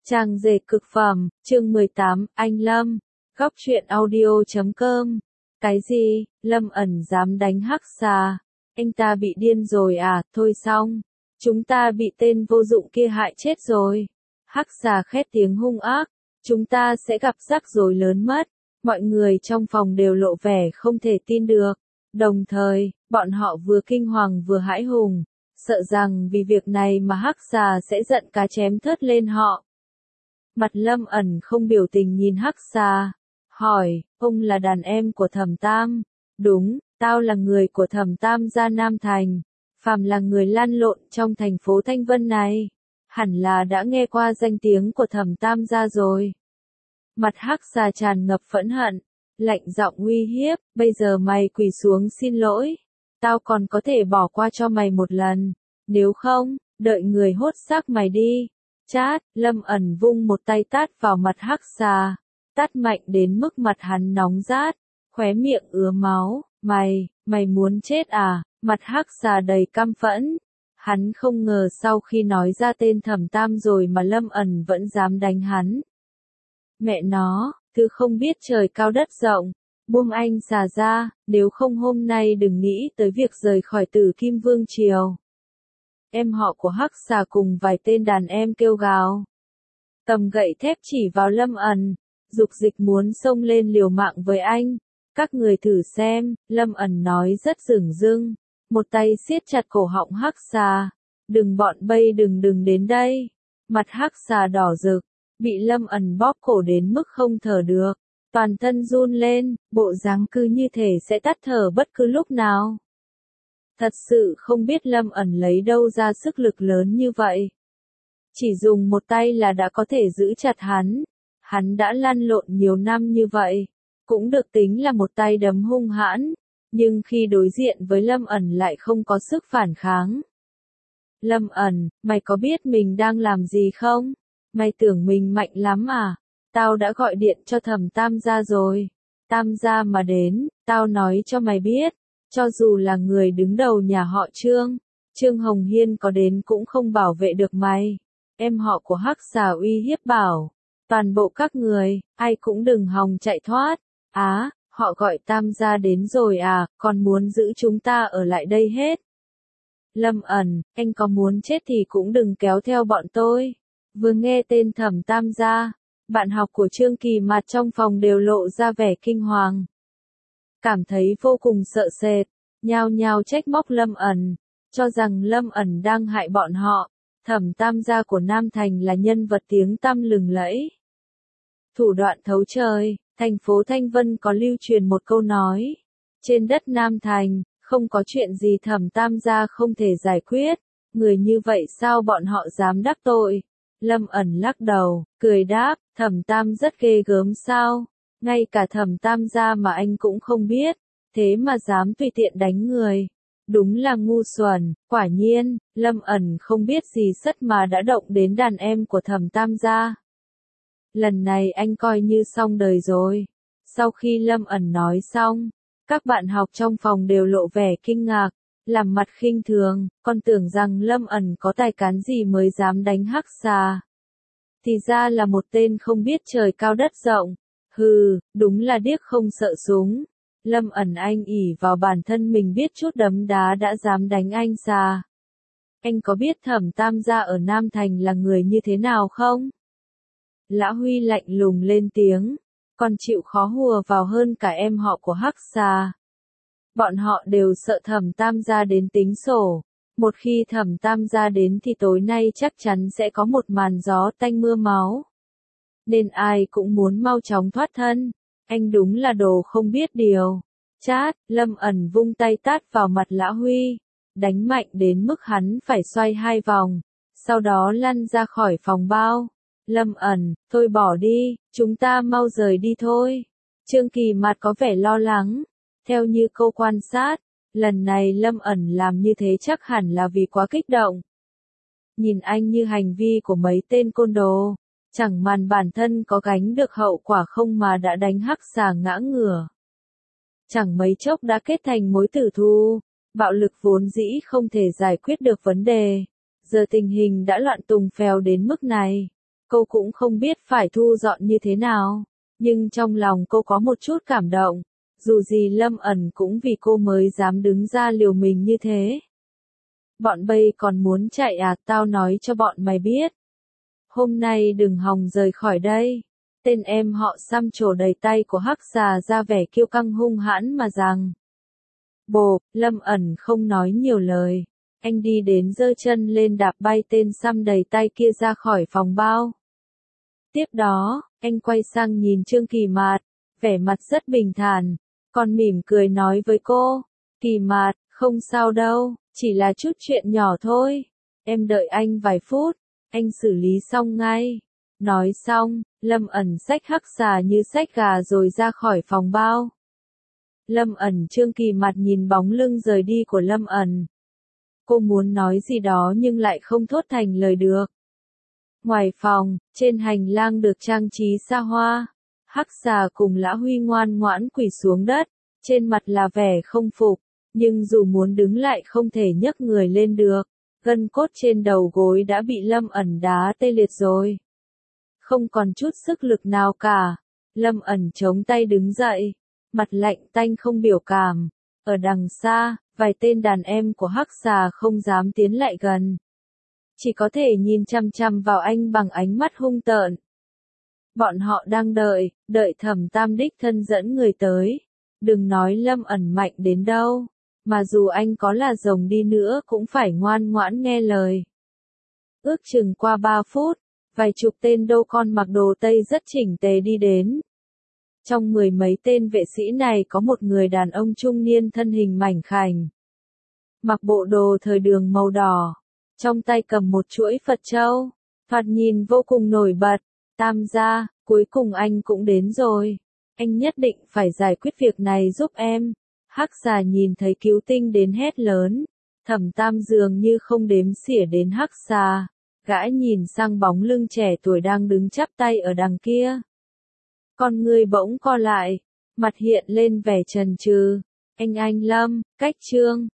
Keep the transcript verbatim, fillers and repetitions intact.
Trang dệt cực phẩm, chương mười tám, anh Lâm, góc truyện audio chấm com. Cái gì, Lâm ẩn dám đánh Hắc Xà? Anh ta bị điên rồi à? Thôi xong, chúng ta bị tên vô dụng kia hại chết rồi. Hắc Xà khét tiếng hung ác, chúng ta sẽ gặp rắc rối lớn mất. Mọi người trong phòng đều lộ vẻ không thể tin được. Đồng thời, bọn họ vừa kinh hoàng vừa hãi hùng, sợ rằng vì việc này mà Hắc Xà sẽ giận cá chém thớt lên họ. Mặt Lâm ẩn không biểu tình nhìn Hắc Xà, hỏi, ông là đàn em của Thẩm Tam? Đúng, tao là người của Thẩm Tam gia Nam Thành, phàm là người lăn lộn trong thành phố Thanh Vân này, hẳn là đã nghe qua danh tiếng của Thẩm Tam gia rồi. Mặt Hắc Xà tràn ngập phẫn hận, lạnh giọng uy hiếp, bây giờ mày quỳ xuống xin lỗi, tao còn có thể bỏ qua cho mày một lần, nếu không, đợi người hốt xác mày đi. Chát, Lâm ẩn vung một tay tát vào mặt Hắc Xà, tát mạnh đến mức mặt hắn nóng rát, khóe miệng ứa máu, mày, mày muốn chết à? Mặt Hắc Xà đầy căm phẫn, hắn không ngờ sau khi nói ra tên Thẩm Tam rồi mà Lâm ẩn vẫn dám đánh hắn. Mẹ nó, thứ không biết trời cao đất rộng, buông anh Xà ra, nếu không hôm nay đừng nghĩ tới việc rời khỏi Tử Kim Vương Triều. Em họ của Hắc Xà cùng vài tên đàn em kêu gào, cầm gậy thép chỉ vào Lâm ẩn, dục dịch muốn xông lên liều mạng với anh. Các người thử xem, Lâm ẩn nói rất dửng dưng, một tay siết chặt cổ họng Hắc Xà, đừng bọn bay đừng đừng đến đây. Mặt Hắc Xà đỏ rực, bị Lâm ẩn bóp cổ đến mức không thở được, toàn thân run lên, bộ dáng cứ như thể sẽ tắt thở bất cứ lúc nào. Thật sự không biết Lâm ẩn lấy đâu ra sức lực lớn như vậy. Chỉ dùng một tay là đã có thể giữ chặt hắn. Hắn đã lăn lộn nhiều năm như vậy, cũng được tính là một tay đấm hung hãn, nhưng khi đối diện với Lâm ẩn lại không có sức phản kháng. Lâm ẩn, mày có biết mình đang làm gì không? Mày tưởng mình mạnh lắm à? Tao đã gọi điện cho Thẩm Tam gia rồi. Tam gia mà đến, tao nói cho mày biết. Cho dù là người đứng đầu nhà họ Trương, Trương Hồng Hiên có đến cũng không bảo vệ được mày. Em họ của Hắc Xà uy hiếp bảo, toàn bộ các người, ai cũng đừng hòng chạy thoát. Á, họ gọi Tam gia đến rồi à, còn muốn giữ chúng ta ở lại đây hết. Lâm ẩn, anh có muốn chết thì cũng đừng kéo theo bọn tôi. Vừa nghe tên Thẩm Tam gia, bạn học của Trương Kỳ Mạt trong phòng đều lộ ra vẻ kinh hoàng. Cảm thấy vô cùng sợ sệt, nhao nhao trách móc Lâm ẩn, cho rằng Lâm ẩn đang hại bọn họ. Thẩm Tam gia của Nam Thành là nhân vật tiếng tăm lừng lẫy. Thủ đoạn thấu trời, thành phố Thanh Vân có lưu truyền một câu nói. Trên đất Nam Thành, không có chuyện gì Thẩm Tam gia không thể giải quyết. Người như vậy sao bọn họ dám đắc tội? Lâm ẩn lắc đầu, cười đáp, Thẩm Tam rất ghê gớm sao? Ngay cả Thẩm Tam gia mà anh cũng không biết, thế mà dám tùy tiện đánh người. Đúng là ngu xuẩn. Quả nhiên, Lâm ẩn không biết gì sất mà đã động đến đàn em của Thẩm Tam gia. Lần này anh coi như xong đời rồi. Sau khi Lâm ẩn nói xong, các bạn học trong phòng đều lộ vẻ kinh ngạc, làm mặt khinh thường, còn tưởng rằng Lâm ẩn có tài cán gì mới dám đánh Hắc Xà. Thì ra là một tên không biết trời cao đất rộng. Hừ, đúng là điếc không sợ súng. Lâm ẩn anh ỷ vào bản thân mình biết chút đấm đá đã dám đánh anh Xà. Anh có biết Thẩm Tam gia ở Nam Thành là người như thế nào không? Lã Huy lạnh lùng lên tiếng, còn chịu khó hùa vào hơn cả em họ của Hắc Xà. Bọn họ đều sợ Thẩm Tam gia đến tính sổ. Một khi Thẩm Tam gia đến thì tối nay chắc chắn sẽ có một màn gió tanh mưa máu. Nên ai cũng muốn mau chóng thoát thân. Anh đúng là đồ không biết điều. Chát, Lâm ẩn vung tay tát vào mặt Lã Huy, đánh mạnh đến mức hắn phải xoay hai vòng, sau đó lăn ra khỏi phòng bao. Lâm ẩn, thôi bỏ đi, chúng ta mau rời đi thôi. Trương Kỳ Mạt có vẻ lo lắng. Theo như câu quan sát, lần này Lâm ẩn làm như thế chắc hẳn là vì quá kích động. Nhìn anh như hành vi của mấy tên côn đồ. Chẳng màn bản thân có gánh được hậu quả không mà đã đánh Hắc Xà ngã ngửa. Chẳng mấy chốc đã kết thành mối tử thù, bạo lực vốn dĩ không thể giải quyết được vấn đề. Giờ tình hình đã loạn tùng phèo đến mức này. cô cũng không biết phải thu dọn như thế nào, nhưng trong lòng cô có một chút cảm động, dù gì Lâm ẩn cũng vì cô mới dám đứng ra liều mình như thế. Bọn bay còn muốn chạy à, tao nói cho bọn mày biết. Hôm nay đừng hòng rời khỏi đây. Tên em họ xăm trổ đầy tay của Hắc Xà ra vẻ kiêu căng hung hãn mà rằng. Bồ, Lâm ẩn không nói nhiều lời. Anh đi đến giơ chân lên đạp bay tên xăm đầy tay kia ra khỏi phòng bao. Tiếp đó, anh quay sang nhìn Trương Kỳ Mạt, vẻ mặt rất bình thản, còn mỉm cười nói với cô. Kỳ Mạt, không sao đâu, chỉ là chút chuyện nhỏ thôi. Em đợi anh vài phút, anh xử lý xong ngay. Nói xong, Lâm ẩn xách Hắc Xà như xách gà rồi ra khỏi phòng bao. Lâm ẩn Trương Kỳ Mạt nhìn bóng lưng rời đi của Lâm ẩn. Cô muốn nói gì đó nhưng lại không thốt thành lời được. Ngoài phòng, trên hành lang được trang trí xa hoa, Hắc Xà cùng Lã Huy ngoan ngoãn quỳ xuống đất, trên mặt là vẻ không phục, nhưng dù muốn đứng lại không thể nhấc người lên được, gân cốt trên đầu gối đã bị Lâm ẩn đá tê liệt rồi. Không còn chút sức lực nào cả, Lâm ẩn chống tay đứng dậy, mặt lạnh tanh không biểu cảm, ở đằng xa, vài tên đàn em của Hắc Xà không dám tiến lại gần. Chỉ có thể nhìn chăm chăm vào anh bằng ánh mắt hung tợn. Bọn họ đang đợi, đợi Thẩm Tam đích thân dẫn người tới. Đừng nói Lâm ẩn mạnh đến đâu, mà dù anh có là rồng đi nữa cũng phải ngoan ngoãn nghe lời. Ước chừng qua ba phút, vài chục tên đô con mặc đồ Tây rất chỉnh tề đi đến. Trong mười mấy tên vệ sĩ này có một người đàn ông trung niên thân hình mảnh khảnh. Mặc bộ đồ thời đường màu đỏ, trong tay cầm một chuỗi Phật châu, thoạt nhìn vô cùng nổi bật. Tam gia, cuối cùng anh cũng đến rồi. Anh nhất định phải giải quyết việc này giúp em. Hắc Xà nhìn thấy Cứu Tinh đến hét lớn. Thẩm Tam dường như không đếm xỉa đến Hắc Xà. Gã nhìn sang bóng lưng trẻ tuổi đang đứng chắp tay ở đằng kia. Con người bỗng co lại, mặt hiện lên vẻ chần chừ. Anh anh Lâm, cách Trương,